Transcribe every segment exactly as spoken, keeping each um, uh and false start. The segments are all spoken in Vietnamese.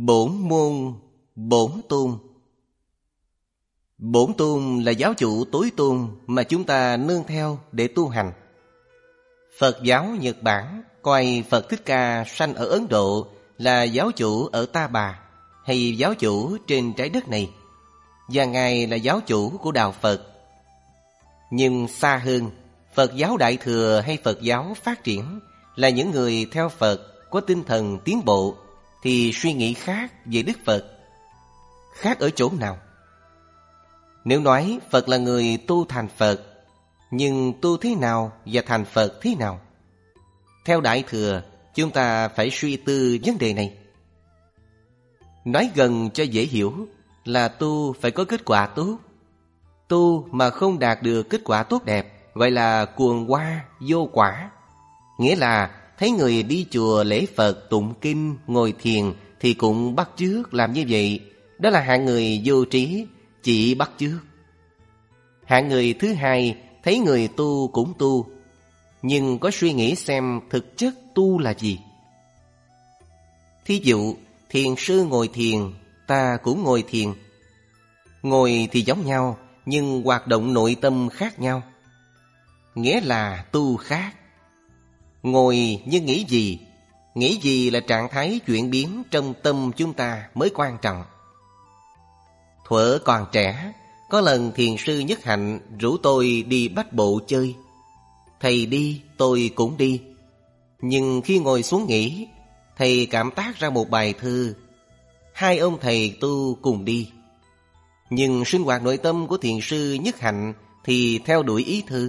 Bổn môn bổn tôn. Bổn tôn là giáo chủ tối tôn mà chúng ta nương theo để tu hành. Phật giáo Nhật Bản coi Phật Thích Ca sanh ở Ấn Độ là giáo chủ ở Ta Bà, hay giáo chủ trên trái đất này, và Ngài là giáo chủ của Đạo Phật. Nhưng xa hơn, Phật giáo Đại Thừa hay Phật giáo phát triển là những người theo Phật có tinh thần tiến bộ thì suy nghĩ khác về Đức Phật. Khác ở chỗ nào? Nếu nói Phật là người tu thành Phật, nhưng tu thế nào và thành Phật thế nào? Theo Đại Thừa, chúng ta phải suy tư vấn đề này. Nói gần cho dễ hiểu là tu phải có kết quả tốt. Tu mà không đạt được kết quả tốt đẹp gọi là cuồng hoa vô quả. Nghĩa là thấy người đi chùa lễ Phật, tụng kinh, ngồi thiền thì cũng bắt chước làm như vậy. Đó là hạng người vô trí, chỉ bắt chước. Hạng người thứ hai thấy người tu cũng tu, nhưng có suy nghĩ xem thực chất tu là gì. Thí dụ, thiền sư ngồi thiền, ta cũng ngồi thiền. Ngồi thì giống nhau, nhưng hoạt động nội tâm khác nhau. Nghĩa là tu khác. Ngồi nhưng nghĩ gì? Nghĩ gì là trạng thái chuyển biến trong tâm chúng ta mới quan trọng. Thuở còn trẻ, có lần thiền sư Nhất Hạnh rủ tôi đi bách bộ chơi. Thầy đi, tôi cũng đi. Nhưng khi ngồi xuống nghỉ, thầy cảm tác ra một bài thơ. Hai ông thầy tu cùng đi. Nhưng sinh hoạt nội tâm của thiền sư Nhất Hạnh thì theo đuổi ý thơ.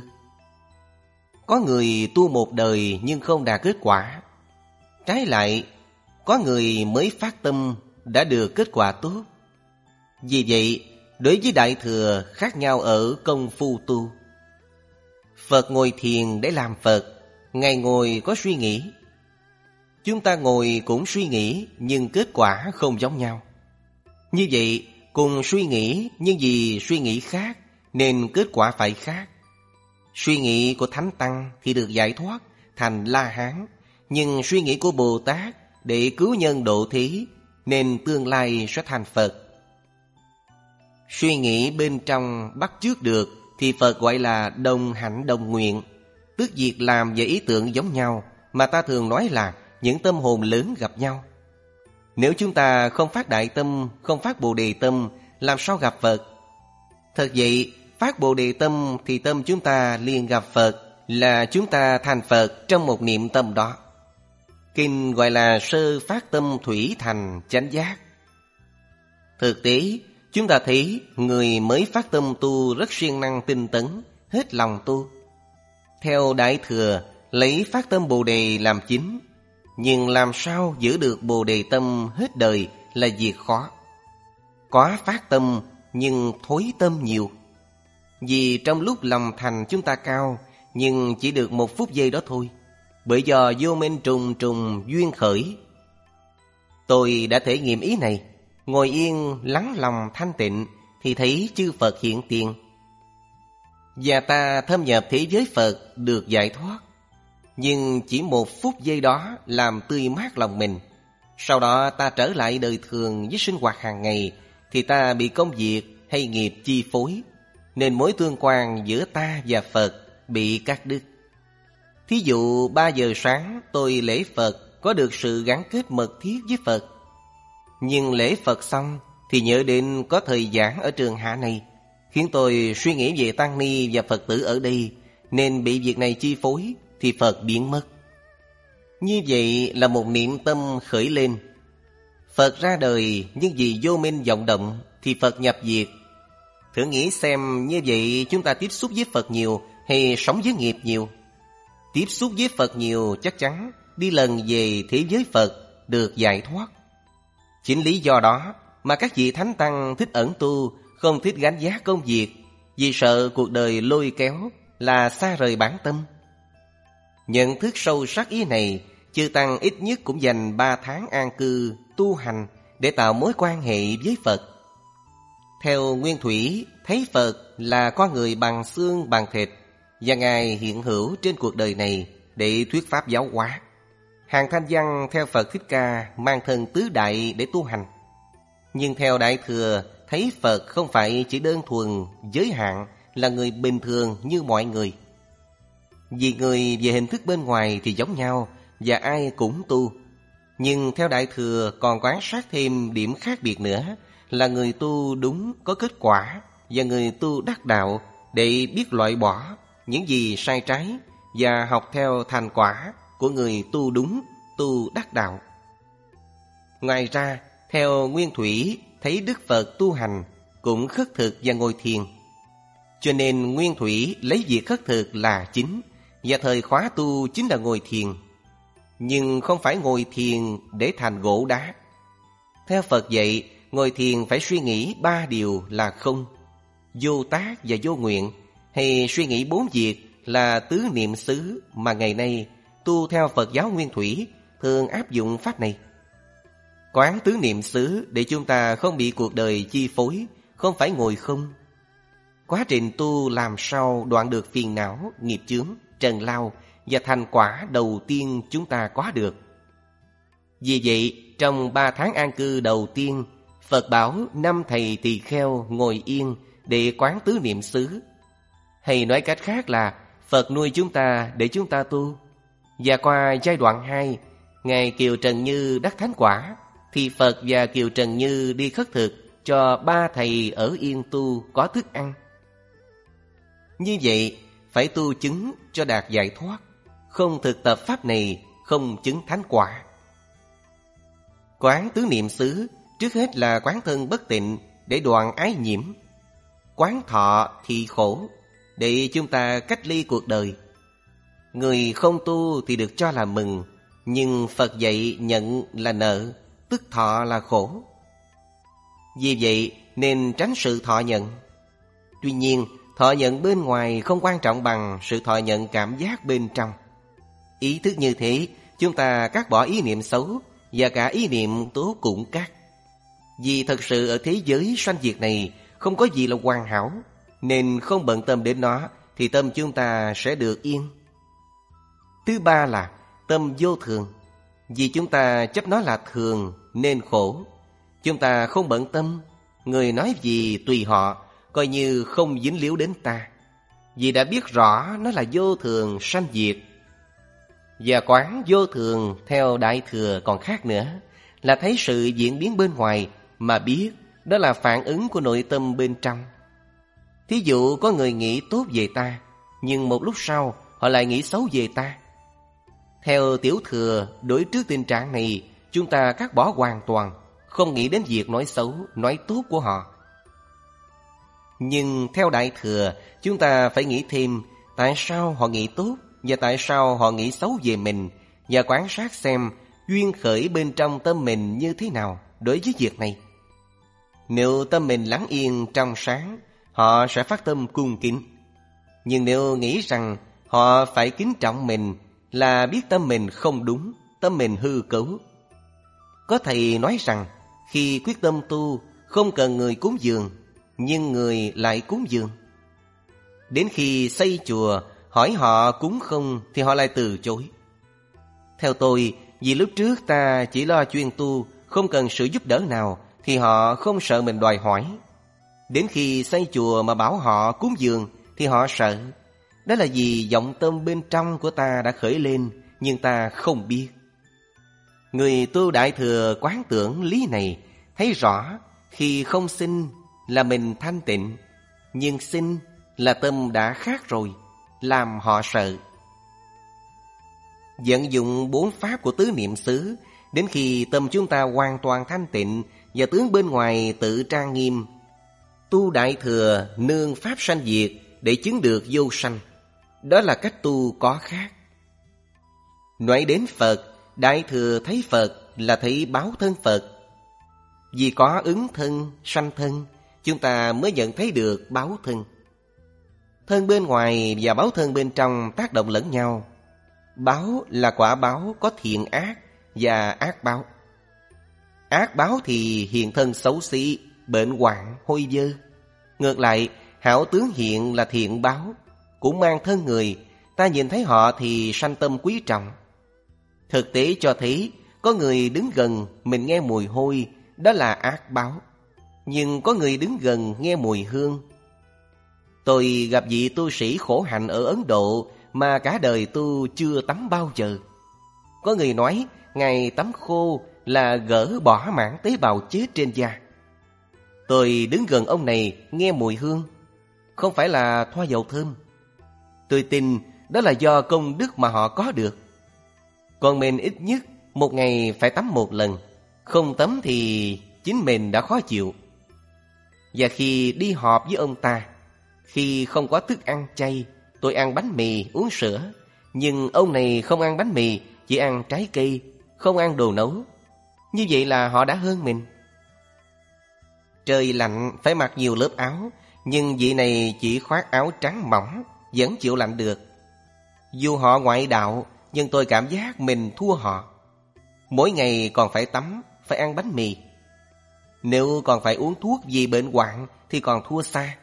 Có người tu một đời nhưng không đạt kết quả. Trái lại, có người mới phát tâm đã được kết quả tốt. Vì vậy, đối với Đại Thừa khác nhau ở công phu tu. Phật ngồi thiền để làm Phật, Ngài ngồi có suy nghĩ. Chúng ta ngồi cũng suy nghĩ nhưng kết quả không giống nhau. Như vậy, cùng suy nghĩ nhưng vì suy nghĩ khác nên kết quả phải khác. Suy nghĩ của Thánh Tăng thì được giải thoát thành La Hán, nhưng suy nghĩ của Bồ Tát để cứu nhân độ thế nên tương lai sẽ thành Phật. Suy nghĩ bên trong bắt chước được thì Phật gọi là đồng hạnh đồng nguyện, tức việc làm và ý tưởng giống nhau mà ta thường nói là những tâm hồn lớn gặp nhau. Nếu chúng ta không phát đại tâm, không phát bồ đề tâm, làm sao gặp Phật? Thật vậy, phát bồ đề tâm thì tâm chúng ta liền gặp Phật, là chúng ta thành Phật trong một niệm tâm đó. Kinh gọi là sơ phát tâm thủy thành chánh giác. Thực tế, chúng ta thấy người mới phát tâm tu rất siêng năng tinh tấn, hết lòng tu. Theo Đại Thừa, lấy phát tâm bồ đề làm chính, nhưng làm sao giữ được bồ đề tâm hết đời là việc khó. Có phát tâm nhưng thối tâm nhiều. Vì trong lúc lòng thành chúng ta cao, nhưng chỉ được một phút giây đó thôi, bởi do vô minh trùng trùng duyên khởi. Tôi đã thể nghiệm ý này. Ngồi yên lắng lòng thanh tịnh thì thấy chư Phật hiện tiền, và ta thâm nhập thế giới Phật được giải thoát. Nhưng chỉ một phút giây đó làm tươi mát lòng mình. Sau đó ta trở lại đời thường với sinh hoạt hàng ngày thì ta bị công việc hay nghiệp chi phối, nên mối tương quan giữa ta và Phật bị cắt đứt. Thí dụ ba giờ sáng tôi lễ Phật có được sự gắn kết mật thiết với Phật. Nhưng lễ Phật xong thì nhớ đến có thời giảng ở trường hạ này, khiến tôi suy nghĩ về tăng ni và Phật tử ở đây, nên bị việc này chi phối thì Phật biến mất. Như vậy là một niệm tâm khởi lên. Phật ra đời nhưng vì vô minh vọng động thì Phật nhập diệt. Thử nghĩ xem như vậy chúng ta tiếp xúc với Phật nhiều hay sống với nghiệp nhiều? Tiếp xúc với Phật nhiều chắc chắn đi lần về thế giới Phật được giải thoát. Chính lý do đó mà các vị Thánh Tăng thích ẩn tu, không thích gánh vác công việc, vì sợ cuộc đời lôi kéo là xa rời bản tâm. Nhận thức sâu sắc ý này, chư Tăng ít nhất cũng dành ba tháng an cư, tu hành để tạo mối quan hệ với Phật. Theo Nguyên Thủy, thấy Phật là con người bằng xương bằng thịt, và Ngài hiện hữu trên cuộc đời này để thuyết pháp giáo hóa. Hàng Thanh Văn theo Phật Thích Ca mang thân tứ đại để tu hành. Nhưng theo Đại Thừa, thấy Phật không phải chỉ đơn thuần giới hạn là người bình thường như mọi người. Vì người về hình thức bên ngoài thì giống nhau và ai cũng tu. Nhưng theo Đại Thừa còn quan sát thêm điểm khác biệt nữa là người tu đúng có kết quả và người tu đắc đạo để biết loại bỏ những gì sai trái và học theo thành quả của người tu đúng, tu đắc đạo. Ngoài ra, theo Nguyên Thủy thấy Đức Phật tu hành cũng khất thực và ngồi thiền. Cho nên Nguyên Thủy lấy việc khất thực là chính và thời khóa tu chính là ngồi thiền. Nhưng không phải ngồi thiền để thành gỗ đá. Theo Phật dạy, ngồi thiền phải suy nghĩ ba điều là không, vô tác và vô nguyện, hay suy nghĩ bốn việc là tứ niệm xứ mà ngày nay tu theo Phật giáo Nguyên Thủy thường áp dụng pháp này. Quán tứ niệm xứ để chúng ta không bị cuộc đời chi phối, không phải ngồi không. Quá trình tu làm sao đoạn được phiền não, nghiệp chướng, trần lao và thành quả đầu tiên chúng ta có được. Vì vậy, trong ba tháng an cư đầu tiên, Phật bảo năm thầy tỳ kheo ngồi yên để quán tứ niệm xứ. Hay nói cách khác là Phật nuôi chúng ta để chúng ta tu. Và qua giai đoạn hai, Ngài Kiều Trần Như đắc thánh quả, thì Phật và Kiều Trần Như đi khất thực cho ba thầy ở yên tu có thức ăn. Như vậy, phải tu chứng cho đạt giải thoát. Không thực tập pháp này, không chứng thánh quả. Quán tứ niệm xứ trước hết là quán thân bất tịnh để đoạn ái nhiễm. Quán thọ thì khổ để chúng ta cách ly cuộc đời. Người không tu thì được cho là mừng, nhưng Phật dạy nhận là nợ, tức thọ là khổ. Vì vậy nên tránh sự thọ nhận. Tuy nhiên, thọ nhận bên ngoài không quan trọng bằng sự thọ nhận cảm giác bên trong. Ý thức như thế, chúng ta cắt bỏ ý niệm xấu và cả ý niệm tốt cũng cắt. Vì thật sự ở thế giới sanh diệt này không có gì là hoàn hảo, nên không bận tâm đến nó thì tâm chúng ta sẽ được yên. Thứ ba là tâm vô thường. Vì chúng ta chấp nó là thường nên khổ. Chúng ta không bận tâm, người nói gì tùy họ, coi như không dính líu đến ta. Vì đã biết rõ nó là vô thường sanh diệt. Và quán vô thường theo Đại Thừa còn khác nữa, là thấy sự diễn biến bên ngoài mà biết đó là phản ứng của nội tâm bên trong. Thí dụ có người nghĩ tốt về ta, nhưng một lúc sau họ lại nghĩ xấu về ta. Theo Tiểu Thừa, đối trước tình trạng này, chúng ta cắt bỏ hoàn toàn, không nghĩ đến việc nói xấu, nói tốt của họ. Nhưng theo Đại Thừa, chúng ta phải nghĩ thêm tại sao họ nghĩ tốt và tại sao họ nghĩ xấu về mình, và quan sát xem duyên khởi bên trong tâm mình như thế nào đối với việc này. Nếu tâm mình lắng yên trong sáng, họ sẽ phát tâm cung kính. Nhưng nếu nghĩ rằng họ phải kính trọng mình là biết tâm mình không đúng, tâm mình hư cấu. Có thầy nói rằng khi quyết tâm tu không cần người cúng dường, nhưng người lại cúng dường. Đến khi xây chùa hỏi họ cúng không thì họ lại từ chối. Theo tôi, vì lúc trước ta chỉ lo chuyên tu, không cần sự giúp đỡ nào, thì họ không sợ mình đòi hỏi. Đến khi xây chùa mà bảo họ cúng dường thì họ sợ. Đó là vì vọng tâm bên trong của ta đã khởi lên, nhưng ta không biết. Người tu Đại Thừa quán tưởng lý này, thấy rõ khi không xin là mình thanh tịnh, nhưng xin là tâm đã khác rồi, làm họ sợ. Vận dụng bốn pháp của tứ niệm xứ, đến khi tâm chúng ta hoàn toàn thanh tịnh và tướng bên ngoài tự trang nghiêm. Tu Đại Thừa nương pháp sanh diệt để chứng được vô sanh. Đó là cách tu có khác. Nói đến Phật, Đại Thừa thấy Phật là thấy báo thân Phật. Vì có ứng thân, sanh thân, chúng ta mới nhận thấy được báo thân. Thân bên ngoài và báo thân bên trong tác động lẫn nhau. Báo là quả báo có thiện ác và ác báo. Ác báo thì hiện thân xấu xí, bệnh hoạn, hôi dơ. Ngược lại, hảo tướng hiện là thiện báo, cũng mang thân người, ta nhìn thấy họ thì sanh tâm quý trọng. Thực tế cho thấy có người đứng gần mình nghe mùi hôi, đó là ác báo. Nhưng có người đứng gần nghe mùi hương. Tôi gặp vị tu sĩ khổ hạnh ở Ấn Độ mà cả đời tu chưa tắm bao giờ. Có người nói Ngài tắm khô là gỡ bỏ mảng tế bào chết trên da. Tôi đứng gần ông này nghe mùi hương, không phải là thoa dầu thơm. Tôi tin đó là do công đức mà họ có được. Còn mình ít nhất một ngày phải tắm một lần, không tắm thì chính mình đã khó chịu. Và khi đi họp với ông ta, khi không có thức ăn chay, tôi ăn bánh mì, uống sữa. Nhưng ông này không ăn bánh mì, chỉ ăn trái cây, không ăn đồ nấu. Như vậy là họ đã hơn mình. Trời lạnh phải mặc nhiều lớp áo, nhưng vị này chỉ khoác áo trắng mỏng, vẫn chịu lạnh được. Dù họ ngoại đạo, nhưng tôi cảm giác mình thua họ. Mỗi ngày còn phải tắm, phải ăn bánh mì. Nếu còn phải uống thuốc vì bệnh hoạn thì còn thua xa.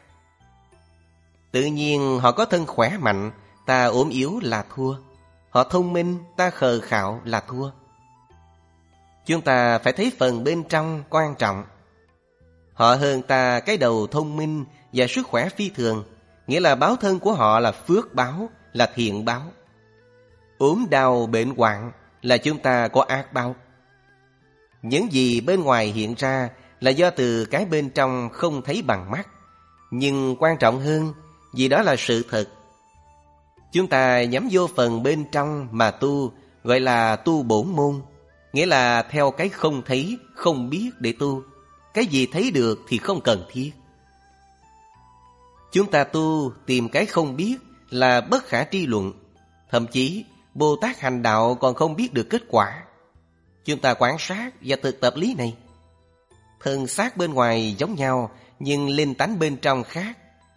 Tự nhiên họ có thân khỏe mạnh, ta ốm yếu là thua. Họ thông minh, ta khờ khạo là thua. Chúng ta phải thấy phần bên trong quan trọng. Họ hơn ta cái đầu thông minh và sức khỏe phi thường, nghĩa là báo thân của họ là phước báo, là thiện báo. Ốm đau bệnh hoạn là chúng ta có ác báo. Những gì bên ngoài hiện ra là do từ cái bên trong không thấy bằng mắt. Nhưng quan trọng hơn, vì đó là sự thật. Chúng ta nhắm vô phần bên trong mà tu, gọi là tu bổn môn, nghĩa là theo cái không thấy, không biết để tu. Cái gì thấy được thì không cần thiết. Chúng ta tu tìm cái không biết là bất khả tri luận. Thậm chí Bồ Tát hành đạo còn không biết được kết quả. Chúng ta quan sát và thực tập lý này. Thân xác bên ngoài giống nhau, nhưng linh tánh bên trong khác.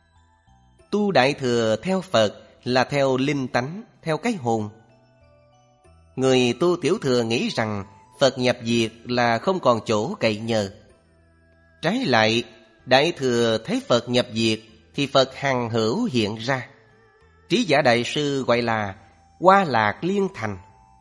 Tu Đại Thừa theo Phật là theo linh tánh, theo cái hồn. Người tu Tiểu Thừa nghĩ rằng Phật nhập diệt là không còn chỗ cậy nhờ. Trái lại, Đại Thừa thấy Phật nhập diệt thì Phật hằng hữu hiện ra. Trí giả đại sư gọi là Hoa Lạc Liên Thành.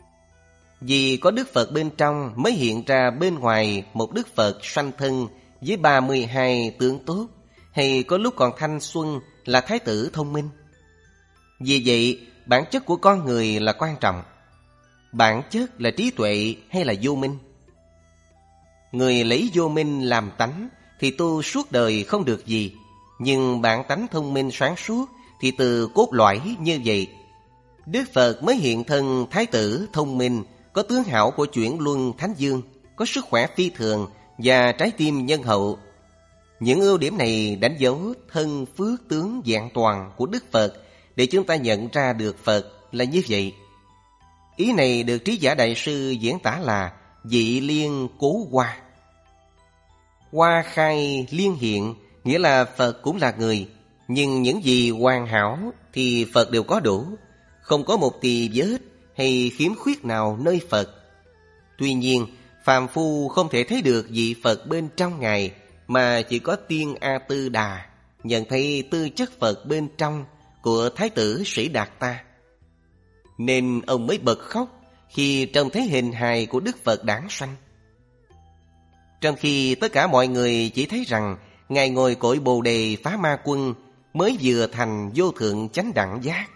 Vì có Đức Phật bên trong mới hiện ra bên ngoài một Đức Phật sanh thân với ba mươi hai tướng tốt, hay có lúc còn thanh xuân là Thái tử thông minh. Vì vậy, bản chất của con người là quan trọng. Bản chất là trí tuệ hay là vô minh? Người lấy vô minh làm tánh thì tu suốt đời không được gì. Nhưng bản tánh thông minh sáng suốt thì từ cốt lõi như vậy. Đức Phật mới hiện thân Thái tử thông minh, có tướng hảo của chuyển luân thánh dương, có sức khỏe phi thường và trái tim nhân hậu. Những ưu điểm này đánh dấu thân phước tướng vẹn toàn của Đức Phật để chúng ta nhận ra được Phật là như vậy. Ý này được trí giả đại sư diễn tả là vị liên cố hoa. Hoa khai liên hiện, nghĩa là Phật cũng là người, nhưng những gì hoàn hảo thì Phật đều có đủ, không có một tì vết hay khiếm khuyết nào nơi Phật. Tuy nhiên, phàm phu không thể thấy được vị Phật bên trong Ngài, mà chỉ có Tiên A Tư Đà nhận thấy tư chất Phật bên trong của Thái tử Sĩ Đạt Ta. Nên ông mới bật khóc khi trông thấy hình hài của Đức Phật đản sanh. Trong khi tất cả mọi người chỉ thấy rằng Ngài ngồi cội Bồ Đề phá ma quân mới vừa thành vô thượng chánh đẳng giác.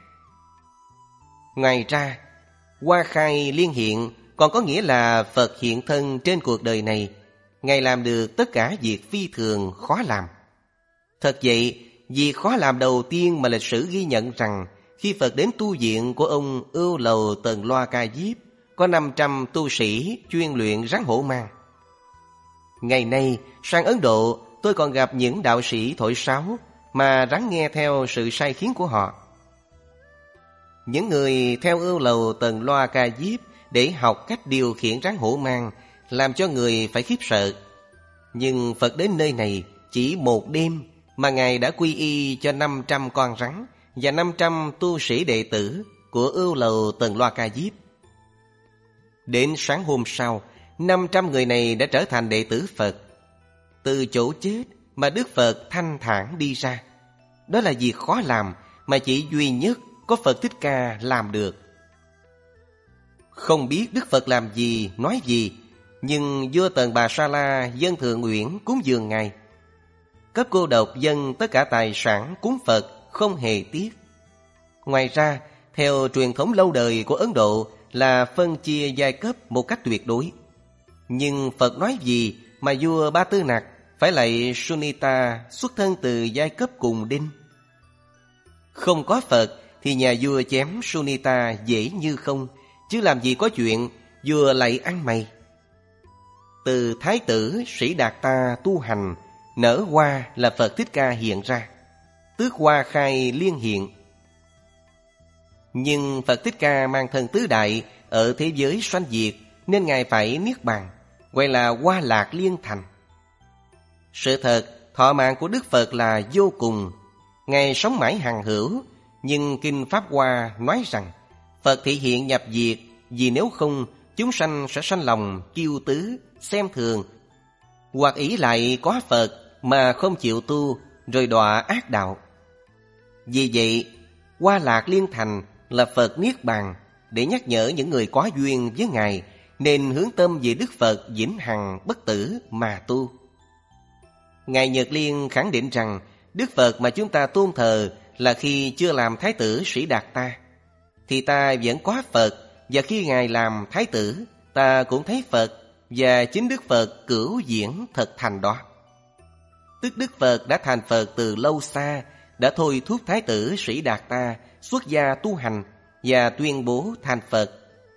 Ngoài ra, hoa khai liên hiện còn có nghĩa là Phật hiện thân trên cuộc đời này. Ngài làm được tất cả việc phi thường khó làm. Thật vậy, việc khó làm đầu tiên mà lịch sử ghi nhận rằng khi Phật đến tu viện của ông Ưu Lầu Tần Loa Ca Diếp, có năm trăm tu sĩ chuyên luyện rắn hổ mang. Ngày nay, sang Ấn Độ, tôi còn gặp những đạo sĩ thổi sáo mà rắn nghe theo sự sai khiến của họ. Những người theo Ưu Lầu Tần Loa Ca Diếp để học cách điều khiển rắn hổ mang làm cho người phải khiếp sợ. Nhưng Phật đến nơi này chỉ một đêm mà Ngài đã quy y cho năm trăm con rắn và năm trăm tu sĩ đệ tử của Ưu Lầu Tần Loa Ca Diếp. Đến sáng hôm sau, năm trăm người này đã trở thành đệ tử Phật. Từ chỗ chết mà Đức Phật thanh thản đi ra. Đó là việc khó làm mà chỉ duy nhất có Phật Thích Ca làm được. Không biết Đức Phật làm gì, nói gì, nhưng vua Tần Bà Sa La dâng Thượng Uyển cúng dường Ngài. Cấp cô độc dâng tất cả tài sản cúng Phật, không hề tiếc. Ngoài ra, theo truyền thống lâu đời của Ấn Độ là phân chia giai cấp một cách tuyệt đối. Nhưng Phật nói gì mà vua Ba Tư Nặc phải lạy Sunita xuất thân từ giai cấp cùng đinh? Không có Phật thì nhà vua chém Sunita dễ như không, chứ làm gì có chuyện vua lạy ăn mày. Từ Thái tử Sĩ Đạt Ta tu hành, nở hoa là Phật Thích Ca hiện ra, tước hoa khai liên hiện. Nhưng Phật Thích Ca mang thân tứ đại ở thế giới sanh diệt, nên Ngài phải niết bàn, gọi là Hoa Lạc Liên Thành. Sự thật, thọ mạng của Đức Phật là vô cùng. Ngài sống mãi hằng hữu, nhưng Kinh Pháp Hoa nói rằng Phật thị hiện nhập diệt, vì nếu không chúng sanh sẽ sanh lòng kiêu tứ, xem thường, hoặc ý lại có Phật mà không chịu tu, rồi đọa ác đạo. Vì vậy, Hoa Lạc Liên Thành là Phật niết bàn, để nhắc nhở những người có duyên với Ngài nên hướng tâm về Đức Phật vĩnh hằng bất tử mà tu. Ngài Nhật Liên khẳng định rằng Đức Phật mà chúng ta tôn thờ là khi chưa làm Thái tử Sĩ Đạt Ta, thì ta vẫn có Phật, và khi Ngài làm Thái tử, ta cũng thấy Phật, và chính Đức Phật cửu diễn thật thành đó. Tức Đức Phật đã thành Phật từ lâu xa, đã thôi thúc Thái tử Sĩ Đạt Ta xuất gia tu hành và tuyên bố thành Phật.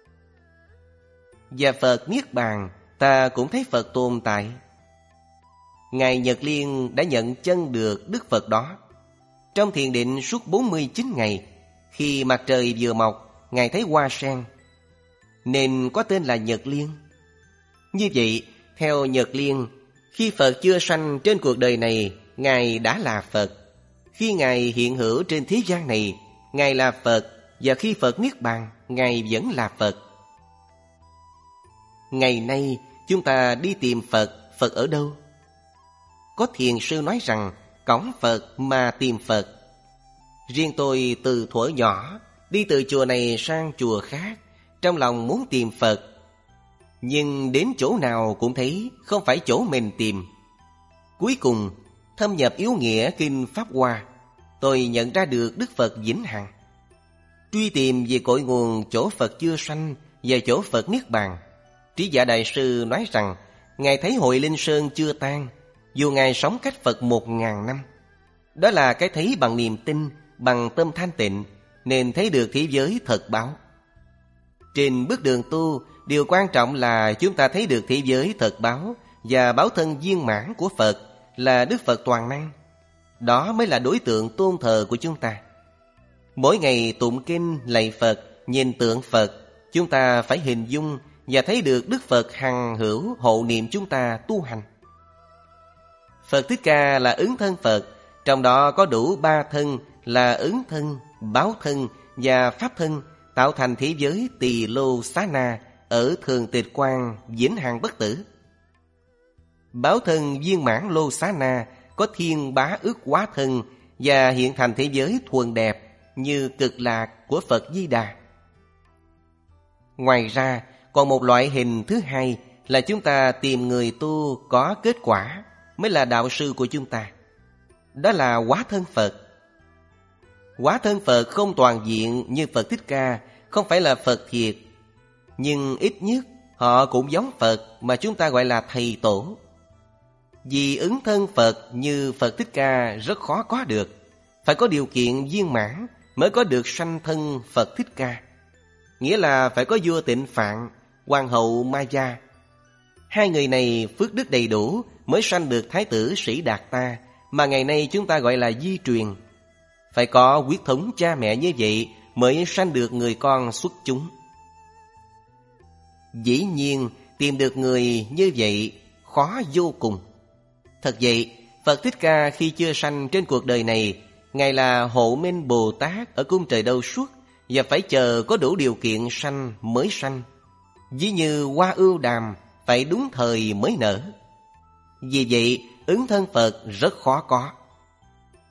Và Phật niết bàn, ta cũng thấy Phật tồn tại. Ngài Nhật Liên đã nhận chân được Đức Phật đó. Trong thiền định suốt bốn mươi chín ngày, khi mặt trời vừa mọc, Ngài thấy hoa sen, nên có tên là Nhật Liên. Như vậy, theo Nhật Liên, khi Phật chưa sanh trên cuộc đời này, Ngài đã là Phật. Khi Ngài hiện hữu trên thế gian này, Ngài là Phật, và khi Phật niết bàn, Ngài vẫn là Phật. Ngày nay, chúng ta đi tìm Phật, Phật ở đâu? Có thiền sư nói rằng, cõng Phật mà tìm Phật. Riêng tôi từ thuở nhỏ, đi từ chùa này sang chùa khác, trong lòng muốn tìm Phật. Nhưng đến chỗ nào cũng thấy không phải chỗ mình tìm. Cuối cùng, thâm nhập yếu nghĩa Kinh Pháp Hoa, tôi nhận ra được Đức Phật vĩnh hằng. Truy tìm về cội nguồn chỗ Phật chưa sanh và chỗ Phật niết bàn, Trí Giả Đại Sư nói rằng Ngài thấy Hội Linh Sơn chưa tan, dù Ngài sống cách Phật một ngàn năm. Đó là cái thấy bằng niềm tin, bằng tâm thanh tịnh, nên thấy được thế giới thật báo. Trên bước đường tu, điều quan trọng là chúng ta thấy được thế giới thật báo và báo thân viên mãn của Phật là Đức Phật toàn năng. Đó mới là đối tượng tôn thờ của chúng ta. Mỗi ngày tụng kinh lạy Phật, nhìn tượng Phật, chúng ta phải hình dung và thấy được Đức Phật hằng hữu hộ niệm chúng ta tu hành. Phật Thích Ca là ứng thân Phật, trong đó có đủ ba thân là ứng thân, báo thân và pháp thân, tạo thành thế giới Tỳ Lô Xá Na ở Thường Tịch Quan vĩnh hằng bất tử. Báo thân viên mãn Lô Xá Na có thiên bá ước hóa thân và hiện thành thế giới thuần đẹp như Cực Lạc của Phật Di Đà. Ngoài ra, còn một loại hình thứ hai là chúng ta tìm người tu có kết quả mới là đạo sư của chúng ta. Đó là hóa thân Phật. Hóa thân Phật không toàn diện như Phật Thích Ca, không phải là Phật thiệt, nhưng ít nhất họ cũng giống Phật mà chúng ta gọi là thầy tổ. Vì ứng thân Phật như Phật Thích Ca rất khó có được, phải có điều kiện viên mãn mới có được sanh thân Phật Thích Ca. Nghĩa là phải có vua Tịnh Phạn, hoàng hậu Maya. Hai người này phước đức đầy đủ mới sanh được Thái tử Sĩ Đạt Ta, mà ngày nay chúng ta gọi là di truyền. Phải có huyết thống cha mẹ như vậy mới sanh được người con xuất chúng. Dĩ nhiên tìm được người như vậy khó vô cùng. Thật vậy, Phật Thích Ca khi chưa sanh trên cuộc đời này, Ngài là hộ minh Bồ Tát ở cung trời Đâu Xuất, và phải chờ có đủ điều kiện sanh mới sanh. Ví như hoa ưu đàm phải đúng thời mới nở. Vì vậy, ứng thân Phật rất khó có.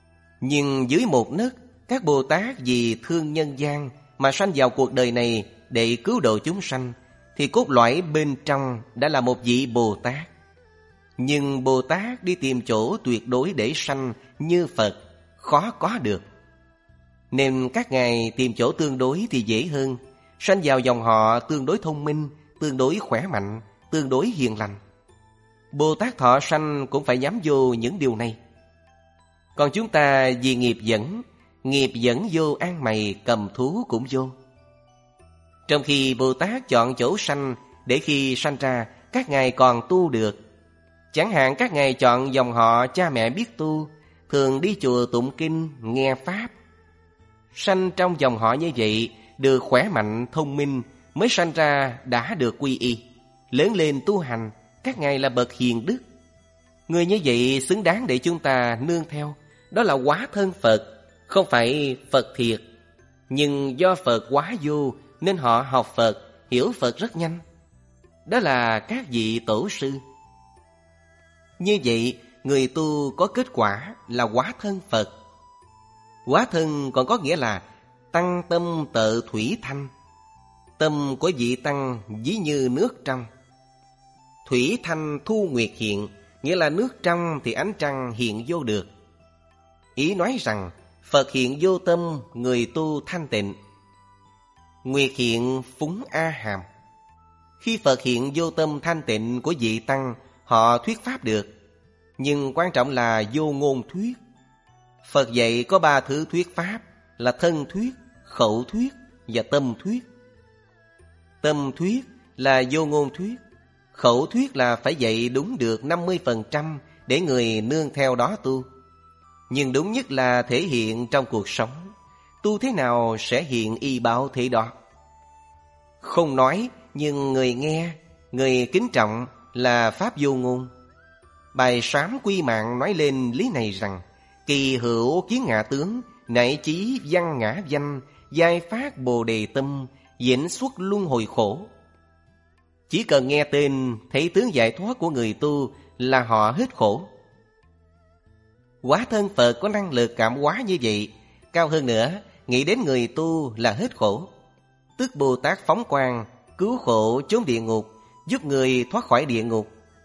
Nhưng dưới một nấc, các Bồ Tát vì thương nhân gian mà sanh vào cuộc đời này để cứu độ chúng sanh, thì cốt lõi bên trong đã là một vị Bồ Tát. Nhưng Bồ Tát đi tìm chỗ tuyệt đối để sanh như Phật khó có được. Nên các ngài tìm chỗ tương đối thì dễ hơn, sanh vào dòng họ tương đối thông minh, tương đối khỏe mạnh, tương đối hiền lành. Bồ Tát thọ sanh cũng phải nhắm vô những điều này. Còn chúng ta vì nghiệp dẫn, nghiệp dẫn vô ăn mày cầm thú cũng vô. Trong khi Bồ Tát chọn chỗ sanh để khi sanh ra các ngài còn tu được. Chẳng hạn các ngài chọn dòng họ cha mẹ biết tu, thường đi chùa tụng kinh, nghe Pháp. Sanh trong dòng họ như vậy, được khỏe mạnh, thông minh, mới sanh ra đã được quy y. Lớn lên tu hành, các ngài là bậc hiền đức. Người như vậy xứng đáng để chúng ta nương theo. Đó là hóa thân Phật, không phải Phật thiệt. Nhưng do Phật hóa vô nên họ học Phật, hiểu Phật rất nhanh. Đó là các vị tổ sư. Như vậy, người tu có kết quả là hóa thân Phật. Hóa thân còn có nghĩa là tăng tâm tự thủy thanh. Tâm của vị tăng ví như nước trong. Thủy thanh thu nguyệt hiện, nghĩa là nước trong thì ánh trăng hiện vô được. Ý nói rằng Phật hiện vô tâm, người tu thanh tịnh. Nguyệt hiện phúng A Hàm. Khi Phật hiện vô tâm thanh tịnh của vị tăng, họ thuyết pháp được. Nhưng quan trọng là vô ngôn thuyết. Phật dạy có ba thứ thuyết pháp là thân thuyết, khẩu thuyết và tâm thuyết. Tâm thuyết là vô ngôn thuyết. Khẩu thuyết là phải dạy đúng được năm mươi phần trăm để người nương theo đó tu. Nhưng đúng nhất là thể hiện trong cuộc sống. Tu thế nào sẽ hiện y báo thế đó. Không nói nhưng người nghe, người kính trọng là pháp vô ngôn. Bài Sám Quy Mạng nói lên lý này rằng: kỳ hữu kiến ngã tướng, nảy chí văn ngã danh, giai phát bồ đề tâm, diễn xuất luân hồi khổ. Chỉ cần nghe tên, thấy tướng giải thoát của người tu là họ hết khổ. Hóa thân Phật có năng lực cảm hóa như vậy. Cao hơn nữa, nghĩ đến người tu là hết khổ. Tức Bồ Tát phóng quang, cứu khổ chốn địa ngục, giúp người thoát khỏi địa ngục.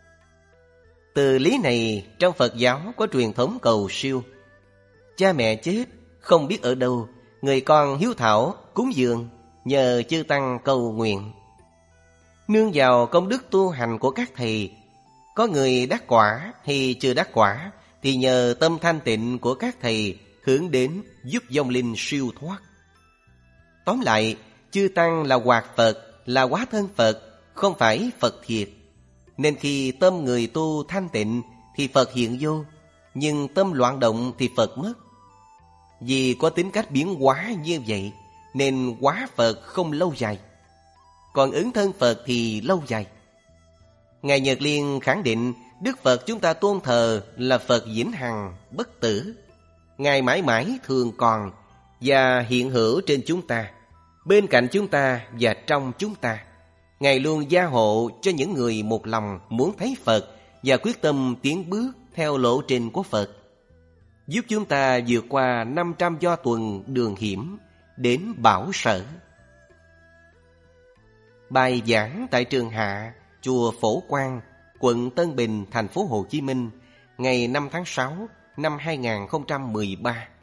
Từ lý này, trong Phật giáo có truyền thống cầu siêu. Cha mẹ chết, không biết ở đâu, người con hiếu thảo, cúng dường, nhờ chư tăng cầu nguyện. Nương vào công đức tu hành của các thầy, có người đắc quả hay chưa đắc quả, thì nhờ tâm thanh tịnh của các thầy hướng đến giúp vong linh siêu thoát. Tóm lại, chư tăng là hoạt Phật, là hóa thân Phật, không phải Phật thiệt. Nên khi tâm người tu thanh tịnh thì Phật hiện vô, nhưng tâm loạn động thì Phật mất. Vì có tính cách biến hóa như vậy, nên hóa Phật không lâu dài. Còn ứng thân Phật thì lâu dài. Ngài Nhật Liên khẳng định Đức Phật chúng ta tôn thờ là Phật vĩnh hằng, bất tử. Ngài mãi mãi thường còn và hiện hữu trên chúng ta, bên cạnh chúng ta và trong chúng ta. Ngài luôn gia hộ cho những người một lòng muốn thấy Phật và quyết tâm tiến bước theo lộ trình của Phật, giúp chúng ta vượt qua năm trăm do tuần đường hiểm đến bảo sở. Bài giảng tại Trường Hạ, chùa Phổ Quang, quận Tân Bình, thành phố Hồ Chí Minh, ngày năm tháng sáu năm hai nghìn không trăm mười ba.